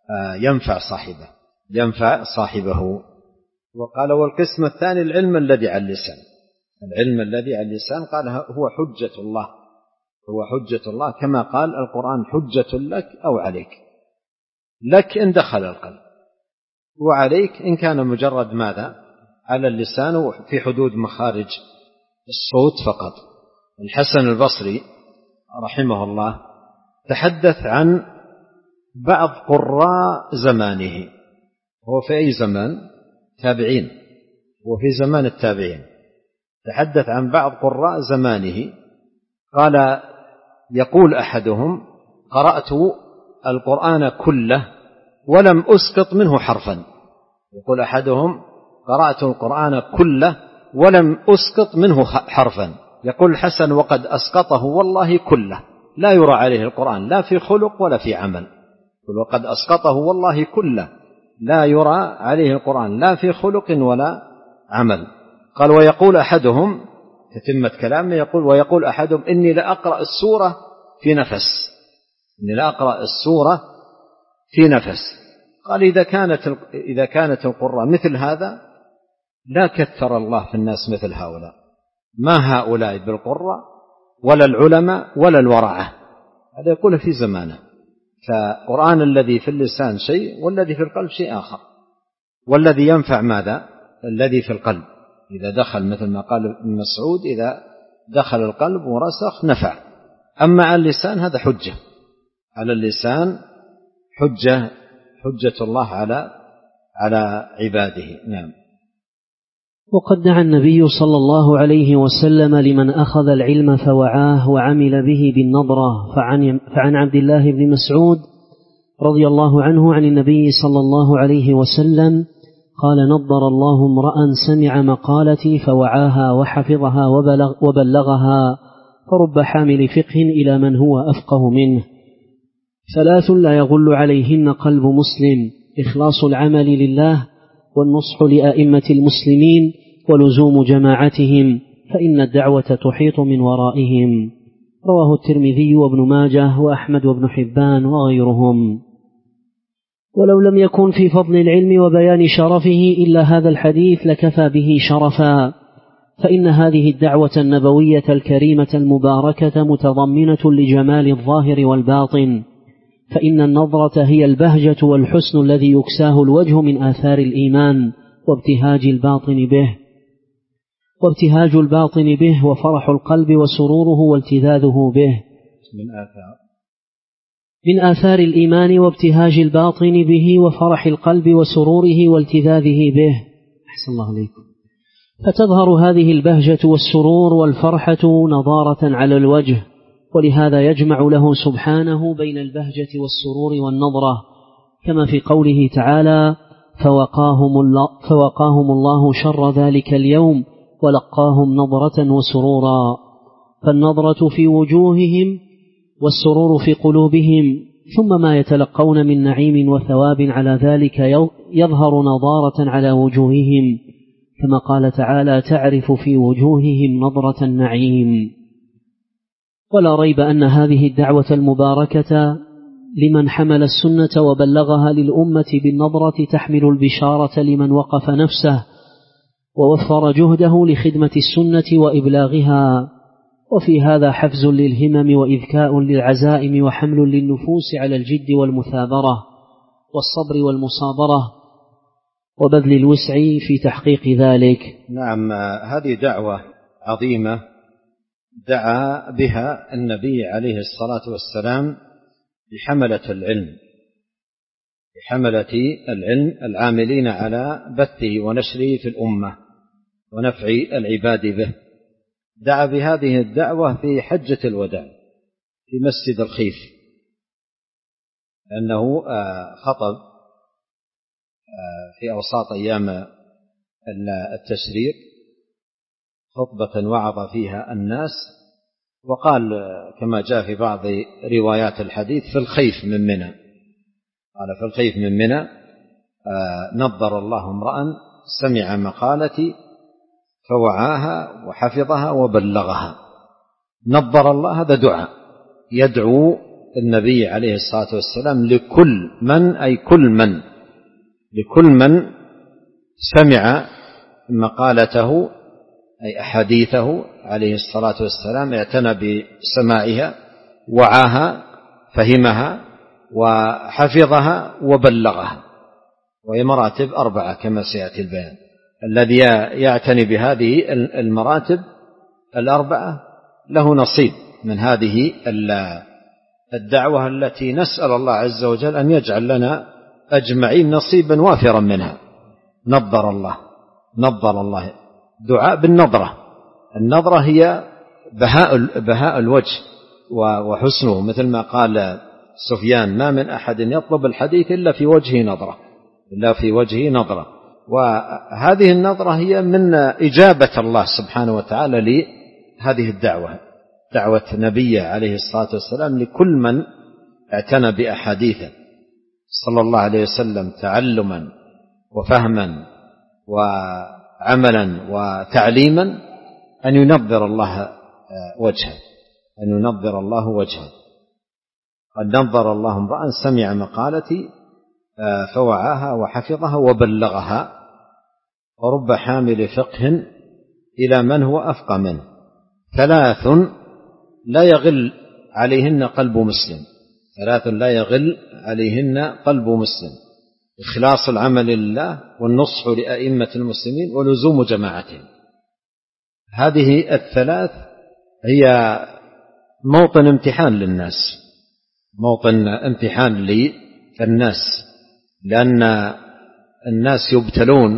ينفع صاحبه. وقال: والقسم الثاني العلم الذي على اللسان. العلم الذي على اللسان قال هو حجة الله، كما قال القرآن: حجة لك أو عليك. لك إن دخل القلب، وعليك إن كان مجرد ماذا؟ على اللسان في حدود مخارج الصوت فقط. الحسن البصري رحمه الله تحدث عن بعض قراء زمانه، هو في أي زمان؟ تابعين، وفي زمان التابعين. تحدث عن بعض قراء زمانه، قال: يقول أحدهم: قرأت القرآن كله ولم أسقط منه حرفا. يقول أحدهم: قرأت القرآن كله ولم أسقط منه حرفا. يقول الحسن: وقد أسقطه والله كله، لا يرى عليه القرآن لا في خلق ولا في عمل. يقول: وقد أسقطه والله كله، لا يرى عليه القرآن لا في خلق ولا عمل. قال: ويقول أحدهم، تتمة كلامه، ويقول أحدهم: إني لأقرأ السورة في نفس. قال: إذا كانت القراء مثل هذا لا كثر الله في الناس مثل هؤلاء، ما هؤلاء بالقراء ولا العلماء ولا الورعة. هذا يقول في زمانه. فالقرآن الذي في اللسان شيء، والذي في القلب شيء آخر. والذي ينفع ماذا؟ الذي في القلب، إذا دخل مثل ما قال ابن مسعود: إذا دخل القلب ورسخ نفع. أما على اللسان هذا حجة، على اللسان حجة الله على عباده. نعم. وقد دعا النبي صلى الله عليه وسلم لمن أخذ العلم فوعاه وعمل به بالنظرة. فعن عبد الله بن مسعود رضي الله عنه عن النبي صلى الله عليه وسلم قال: نضر الله امرأ سمع مقالتي فوعاها وحفظها وبلغها، فرب حامل فقه إلى من هو أفقه منه. 3 لا يغل عليهن قلب مسلم: إخلاص العمل لله، والنصح لأئمة المسلمين، ولزوم جماعتهم، فإن الدعوة تحيط من ورائهم. رواه الترمذي وابن ماجه وأحمد وابن حبان وغيرهم. ولو لم يكن في فضل العلم وبيان شرفه إلا هذا الحديث لكفى به شرفا، فإن هذه الدعوة النبوية الكريمة المباركة متضمنة لجمال الظاهر والباطن، فإن النظرة هي البهجة والحسن الذي يكساه الوجه من آثار الإيمان، وابتهاج الباطن به وفرح القلب وسروره والتذاذه به، من آثار الإيمان وابتهاج الباطن به وفرح القلب وسروره والتذاذه به. أحسن الله عليكم. فتظهر هذه البهجة والسرور والفرحة نضارة على الوجه، ولهذا يجمع له سبحانه بين البهجة والسرور والنظرة، كما في قوله تعالى: فوقاهم الله شر ذلك اليوم ولقاهم نظرة وسرورا. فالنظرة في وجوههم والسرور في قلوبهم، ثم ما يتلقون من نعيم وثواب على ذلك يظهر نضارة على وجوههم، كما قال تعالى: تعرف في وجوههم نضرة النعيم. ولا ريب أن هذه الدعوة المباركة لمن حمل السنة وبلغها للأمة بالنظرة تحمل البشارة لمن وقف نفسه ووفر جهده لخدمة السنة وإبلاغها، وفي هذا حفز للهمم وإذكاء للعزائم وحمل للنفوس على الجد والمثابرة والصبر والمصابرة وبذل الوسع في تحقيق ذلك. نعم، هذه دعوة عظيمة دعا بها النبي عليه الصلاة والسلام بحملة العلم العاملين على بثه ونشره في الأمة ونفع العباد به. دعا بهذه الدعوة في حجة الوداع في مسجد الخيف، لأنه خطب في أوساط أيام التشريق خطبة وعظ فيها الناس، وقال كما جاء في بعض روايات الحديث: في الخيف من منى. قال: في الخيف من منى نضر الله امرأ سمع مقالتي فوعاها وحفظها وبلغها. نضر الله، هذا دعاء يدعو النبي عليه الصلاة والسلام لكل من، أي لكل من سمع مقالته أي أحاديثه عليه الصلاة والسلام، اعتنى بسماعها، وعاها، فهمها، وحفظها وبلغها. وهي مراتب 4 كما سيأتي البيان. الذي يعتني بهذه المراتب 4 له نصيب من هذه الدعوة التي نسأل الله عز وجل أن يجعل لنا أجمعين نصيبا وافرا منها. نضر الله دعاء بالنظرة. النظرة هي بهاء الوجه وحسنه، مثل ما قال سفيان: ما من أحد يطلب الحديث إلا في وجهه نظرة. وهذه النظرة هي من إجابة الله سبحانه وتعالى لهذه الدعوة، دعوة نبيه عليه الصلاة والسلام لكل من اعتنى بأحاديثه صلى الله عليه وسلم تعلما وفهما وعملا وتعليما، أن ينظر الله وجهه. قد نظر الله امرأ سمع مقالتي فوعاها وحفظها وبلغها، ورب حامل فقه إلى من هو أفقه منه. 3 لا يغل عليهن قلب مسلم: إخلاص العمل لله، والنصح لأئمة المسلمين، ولزوم جماعتهم. هذه ال3 هي موطن امتحان للناس، موطن امتحان للناس، لأن الناس يبتلون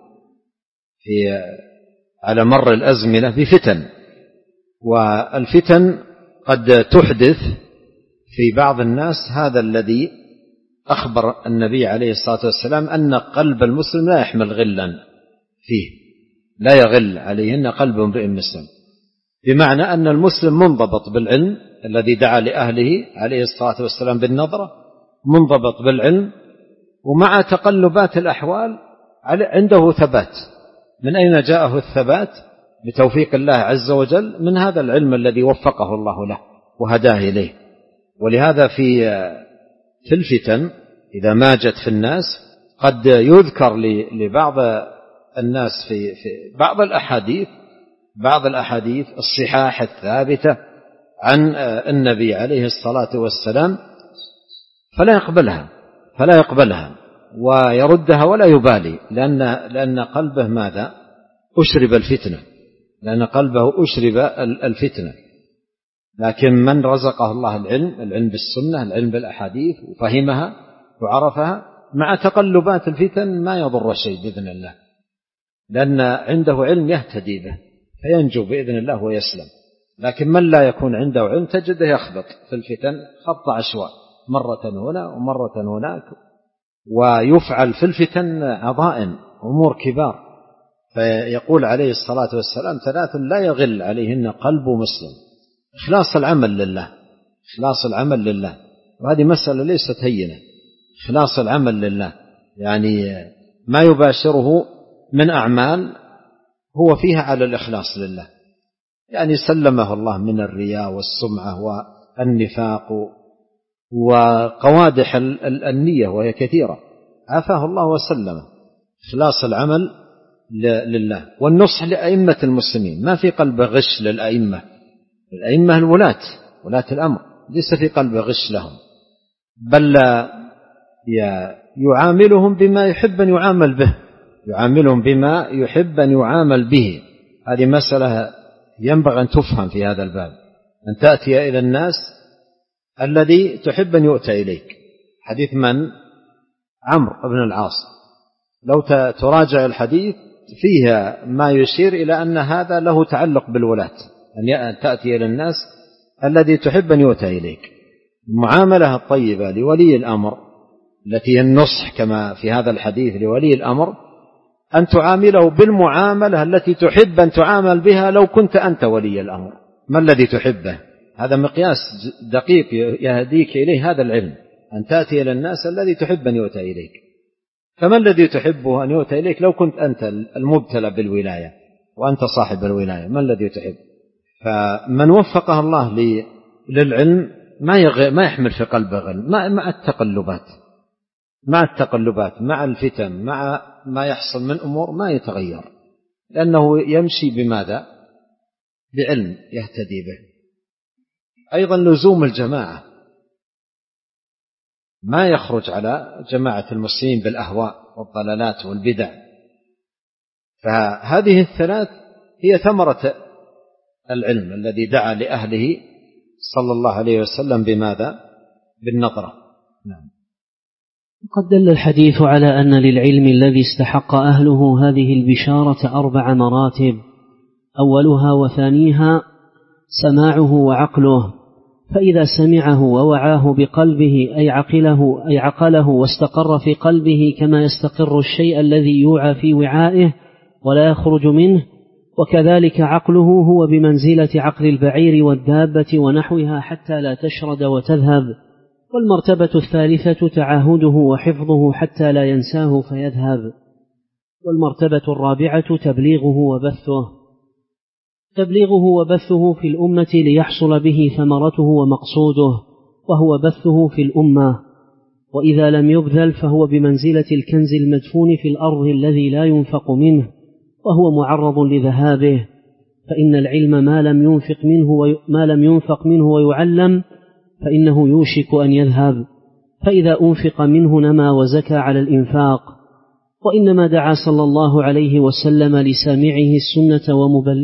على مر الأزمنة بفتن، والفتن قد تحدث في بعض الناس هذا الذي أخبر النبي عليه الصلاة والسلام أن قلب المسلم لا يحمل غلا فيه، لا يغل عليهن قلب امرئ مسلم، بمعنى أن المسلم منضبط بالعلم الذي دعا لأهله عليه الصلاة والسلام بالنظرة، منضبط بالعلم، ومع تقلبات الأحوال عنده ثبات. من أين جاءه الثبات؟ بتوفيق الله عز وجل، من هذا العلم الذي وفقه الله له وهداه إليه. ولهذا في الفتن إذا ماجت في الناس قد يذكر لبعض الناس في بعض الأحاديث الصحاح الثابتة عن النبي عليه الصلاة والسلام، فلا يقبلها ويردها ولا يبالي، لأن قلبه ماذا؟ أشرب الفتنة. لكن من رزقه الله العلم بالسنة، العلم بالأحاديث، وفهمها وعرفها، مع تقلبات الفتن ما يضر شيء بإذن الله، لأن عنده علم يهتدي به فينجو بإذن الله ويسلم. لكن من لا يكون عنده علم تجده يخبط في الفتن خبط عشواء، مرة هنا ومرة هناك، ويفعل في الفتن عظائم أمور كبار. فيقول عليه الصلاة والسلام: 3 لا يغل عليهن قلب مسلم: إخلاص العمل لله، وهذه مسألة ليست هينة، إخلاص العمل لله، يعني ما يباشره من أعمال هو فيها على الإخلاص لله، يعني سلمه الله من الرياء والسمعة والنفاق وقوادح النية وهي كثيرة، عافاه الله وسلمه. إخلاص العمل لله. والنصح لأئمة المسلمين، ما في قلبه غش للأئمة، الأئمة الولاة، ولاة الأمر، ليس في قلبه غش لهم، بل يعاملهم بما يحب أن يعامل به، يعاملهم بما يحب أن يعامل به. هذه مسألة ينبغي أن تفهم في هذا الباب، أن تأتي إلى الناس الذي تحب أن يؤتى إليك. حديث من؟ عمرو بن العاص، لو تراجع الحديث فيها ما يشير إلى أن هذا له تعلق بالولاة، أن تأتي إلى الناس الذي تحب أن يؤتى إليك. المعاملة الطيبة لولي الأمر التي هي النصح كما في هذا الحديث لولي الأمر، أن تعامله بالمعاملة التي تحب أن تعامل بها لو كنت أنت ولي الأمر. ما الذي تحبه؟ هذا مقياس دقيق يهديك إليه هذا العلم، أن تأتي إلى الناس الذي تحب أن يؤتى إليك. فما الذي تحبه أن يؤتى إليك لو كنت أنت المبتلى بالولاية وأنت صاحب الولاية؟ ما الذي تحب؟ فمن وفقه الله للعلم ما يحمل في قلبه غل، مع التقلبات مع الفتن مع ما يحصل من أمور ما يتغير، لأنه يمشي بماذا؟ بعلم يهتدي به. أيضا لزوم الجماعة، ما يخرج على جماعة المسلمين بالأهواء والضلالات والبدع. فهذه الثلاث هي ثمرة العلم الذي دعا لأهله صلى الله عليه وسلم بماذا؟ بالنظرة. نعم. قد دل الحديث على أن للعلم الذي استحق أهله هذه البشارة 4 مراتب، أولها وثانيها سماعه وعقله، فإذا سمعه ووعاه بقلبه أي عقله واستقر في قلبه كما يستقر الشيء الذي يوعى في وعائه ولا يخرج منه، وكذلك عقله هو بمنزلة عقل البعير والدابة ونحوها حتى لا تشرد وتذهب. والمرتبة الثالثة تعاهده وحفظه حتى لا ينساه فيذهب. والمرتبة الرابعة تبليغه وبثه في الأمة ليحصل به ثمرته ومقصوده، وهو بثه في الأمة. وإذا لم يبذل فهو بمنزلة الكنز المدفون في الأرض الذي لا ينفق منه وهو معرض لذهابه، فإن العلم ما لم ينفق منه ويعلم فإنه يوشك أن يذهب، فإذا أنفق منه نما وزكى على الإنفاق. وإنما دعا صلى الله عليه وسلم لسامع السنة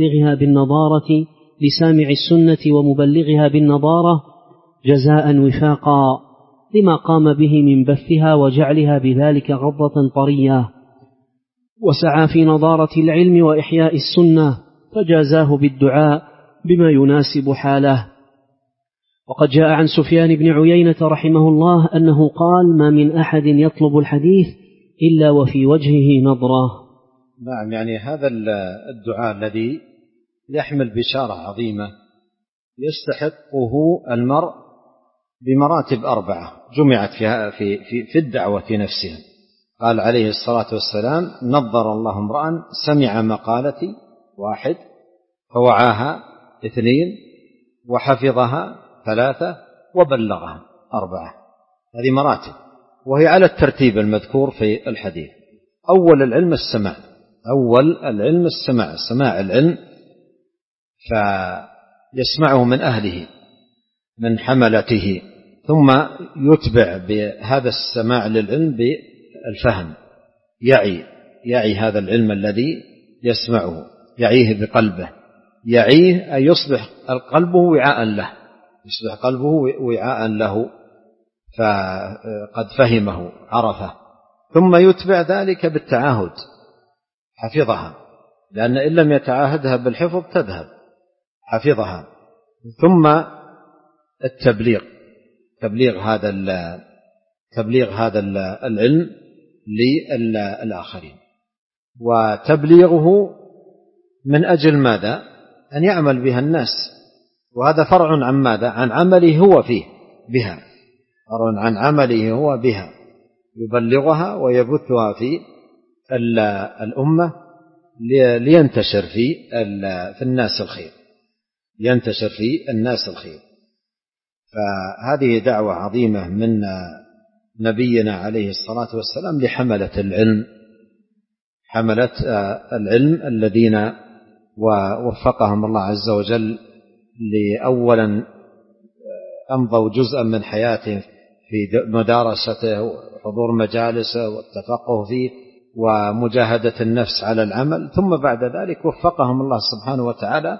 ومبلغها بالنظارة جزاء وفاقا لما قام به من بثها وجعلها بذلك غضة طرية، وسعى في نظارة العلم وإحياء السنة فجازاه بالدعاء بما يناسب حاله. وقد جاء عن سفيان بن عيينة رحمه الله أنه قال: ما من أحد يطلب الحديث إلا وفي وجهه نظرة. نعم، يعني هذا الدعاء الذي يحمل بشارة عظيمة يستحقه المرء بمراتب 4 جمعت في الدعوة نفسها. قال عليه الصلاة والسلام: نظر الله امرأ سمع مقالتي 1 فوعاها 2 وحفظها 3 وبلغها 4. هذه مراتب، وهي على الترتيب المذكور في الحديث. أول العلم السماع، سماع العلم، فيسمعه من أهله من حملته، ثم يتبع بهذا السماع للعلم بالفهم، يعي هذا العلم الذي يسمعه، يعيه بقلبه، يعيه أن يصبح قلبه وعاء له فقد فهمه عرفه. ثم يتبع ذلك بالتعاهد، حفظها، لأن إن لم يتعاهدها بالحفظ تذهب، حفظها. ثم التبليغ، تبليغ هذا العلم للآخرين، وتبليغه من أجل ماذا؟ أن يعمل بها الناس، وهذا فرع عن ماذا؟ عن عمله هو فيه بها. عن عمله هو بها يبلغها ويبثها في الأمة لينتشر في الناس الخير، ينتشر في الناس الخير. فهذه دعوة عظيمة من نبينا عليه الصلاة والسلام لحملة العلم، حملة العلم الذين ووفقهم الله عز وجل لأولا أمضوا جزءا من حياتهم في مدارسته وحضور مجالسه والتفقه فيه ومجاهدة النفس على العمل، ثم بعد ذلك وفقهم الله سبحانه وتعالى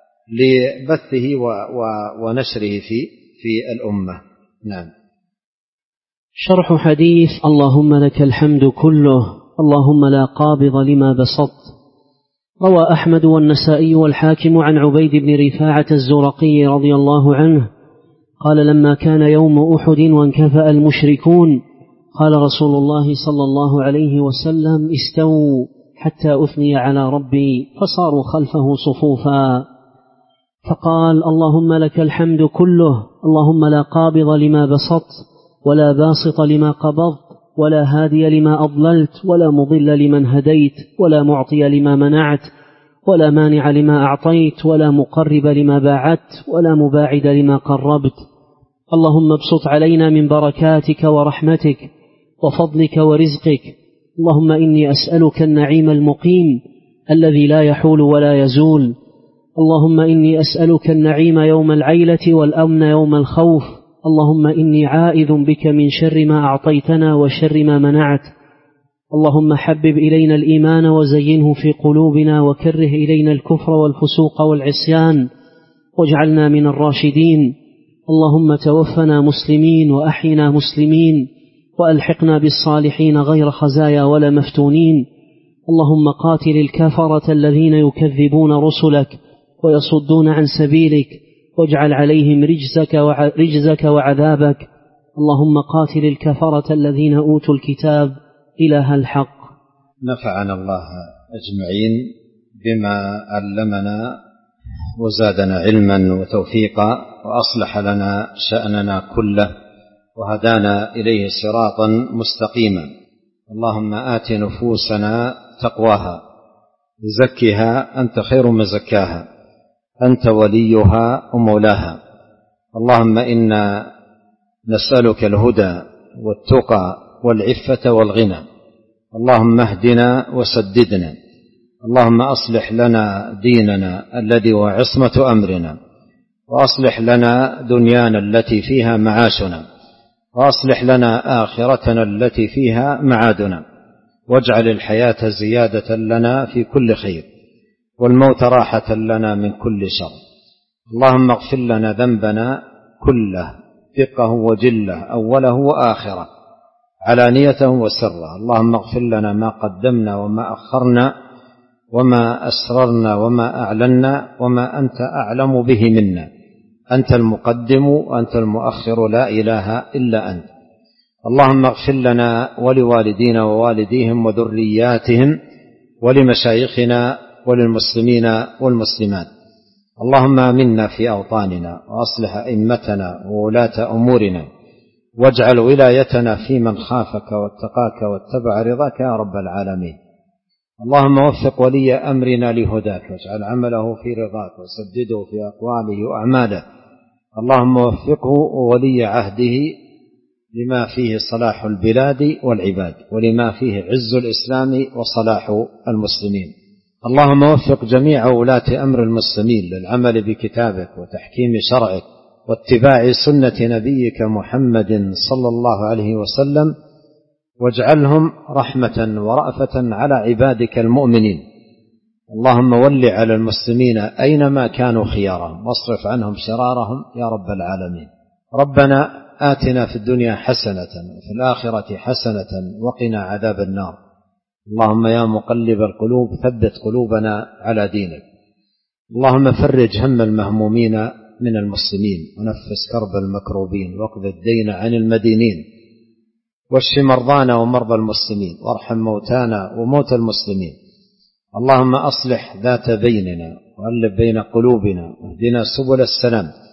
لبثه ونشره في الأمة. نعم. شرح حديث اللهم لك الحمد كله اللهم لا قابض لما بسطت. روى أحمد والنسائي والحاكم عن عبيد بن رفاعة الزرقي رضي الله عنه قال لما كان يوم أحد وانكفأ المشركون قال رسول الله صلى الله عليه وسلم استووا حتى أثني على ربي فصاروا خلفه صفوفا، فقال اللهم لك الحمد كله اللهم لا قابض لما بسطت ولا باسط لما قبضت ولا هادي لما أضللت ولا مضل لمن هديت ولا معطي لما منعت ولا مانع لما أعطيت ولا مقرب لما باعدت ولا مباعد لما قربت. اللهم ابسط علينا من بركاتك ورحمتك وفضلك ورزقك. اللهم إني أسألك النعيم المقيم الذي لا يحول ولا يزول. اللهم إني أسألك النعيم يوم العيلة والأمن يوم الخوف. اللهم إني عائذ بك من شر ما أعطيتنا وشر ما منعت. اللهم حبب إلينا الإيمان وزينه في قلوبنا وكره إلينا الكفر والفسوق والعصيان واجعلنا من الراشدين. اللهم توفنا مسلمين وأحينا مسلمين وألحقنا بالصالحين غير خزايا ولا مفتونين. اللهم قاتل الكفرة الذين يكذبون رسلك ويصدون عن سبيلك واجعل عليهم رجزك وعذابك. اللهم قاتل الكفرة الذين أوتوا الكتاب إله الحق. نفعنا الله أجمعين بما علمنا وزادنا علما وتوفيقا وأصلح لنا شأننا كله وهدانا إليه صراطا مستقيما. اللهم آت نفوسنا تقواها زكها أنت خير من زكاها أنت وليها ومولاها. اللهم إنا نسألك الهدى والتقى والعفة والغنى. اللهم اهدنا وسددنا. اللهم أصلح لنا ديننا الذي هو عصمة أمرنا، وأصلح لنا دنيانا التي فيها معاشنا، وأصلح لنا آخرتنا التي فيها معادنا، واجعل الحياة زيادة لنا في كل خير والموت راحة لنا من كل شر. اللهم اغفر لنا ذنبنا كله دقه وجله أوله وآخره علانيته وسره. اللهم اغفر لنا ما قدمنا وما أخرنا وما أسررنا وما أعلنا وما أنت أعلم به منا. أنت المقدم وأنت المؤخر لا إله إلا أنت. اللهم اغفر لنا ولوالدينا ووالديهم وذرياتهم ولمشايخنا وللمسلمين والمسلمات. اللهم آمنا في أوطاننا وأصلح أئمتنا وولاة أمورنا، واجعل ولايتنا في من خافك واتقاك واتبع رضاك يا رب العالمين. اللهم وفق ولي أمرنا لهداك واجعل عمله في رضاك وسدده في أقواله وأعماله. اللهم وفقه وولي عهده لما فيه صلاح البلاد والعباد ولما فيه عز الإسلام وصلاح المسلمين. اللهم وفق جميع ولاة أمر المسلمين للعمل بكتابك وتحكيم شرعك واتباع سنة نبيك محمد صلى الله عليه وسلم، واجعلهم رحمة ورأفة على عبادك المؤمنين. اللهم ول على المسلمين أينما كانوا خيارهم واصرف عنهم شرارهم يا رب العالمين. ربنا آتنا في الدنيا حسنة وفي الآخرة حسنة وقنا عذاب النار. اللهم يا مقلب القلوب ثبت قلوبنا على دينك. اللهم فرج هم المهمومين من المسلمين ونفس كرب المكروبين واقض الدين عن المدينين، واشف مرضانا ومرضى المسلمين وارحم موتانا وموتى المسلمين. اللهم أصلح ذات بيننا وألف بين قلوبنا واهدنا سبل السلام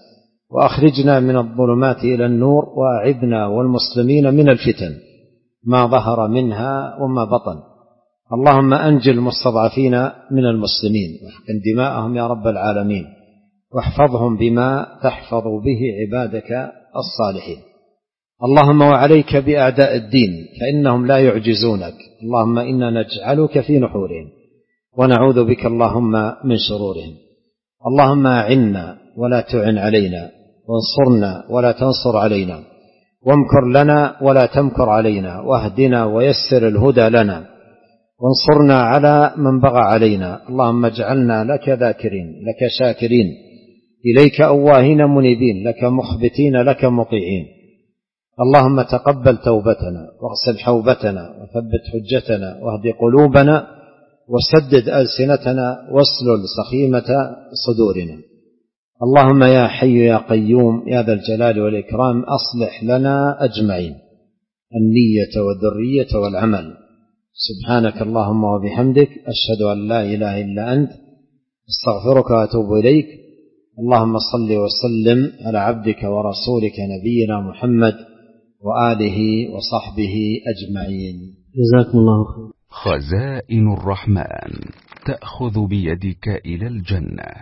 وأخرجنا من الظلمات إلى النور، وأعذنا والمسلمين من الفتن ما ظهر منها وما بطن. اللهم أنجِ المستضعفين من المسلمين واحقن دماءهم يا رب العالمين، واحفظهم بما تحفظ به عبادك الصالحين. اللهم وعليك بأعداء الدين فإنهم لا يعجزونك. اللهم إنا نجعلك في نحورهم ونعوذ بك اللهم من شرورهم. اللهم أعنا ولا تعن علينا، وانصرنا ولا تنصر علينا، وامكر لنا ولا تمكر علينا، واهدنا ويسر الهدى لنا، وانصرنا على من بغى علينا. اللهم اجعلنا لك ذاكرين، لك شاكرين، إليك أواهين منيبين، لك مخبتين، لك مطيعين. اللهم تقبل توبتنا، واغسل حوبتنا، وثبت حجتنا، واهد قلوبنا، وسدد ألسنتنا، واسلل سخيمة صدورنا. اللهم يا حي يا قيوم يا ذا الجلال والإكرام أصلح لنا أجمعين النية والذرية والعمل. سبحانك اللهم وبحمدك، أشهد أن لا إله إلا أنت، استغفرك وأتوب إليك. اللهم صل وسلم على عبدك ورسولك نبينا محمد وآله وصحبه أجمعين. جزاكم الله خير. خزائن الرحمن تأخذ بيدك إلى الجنة.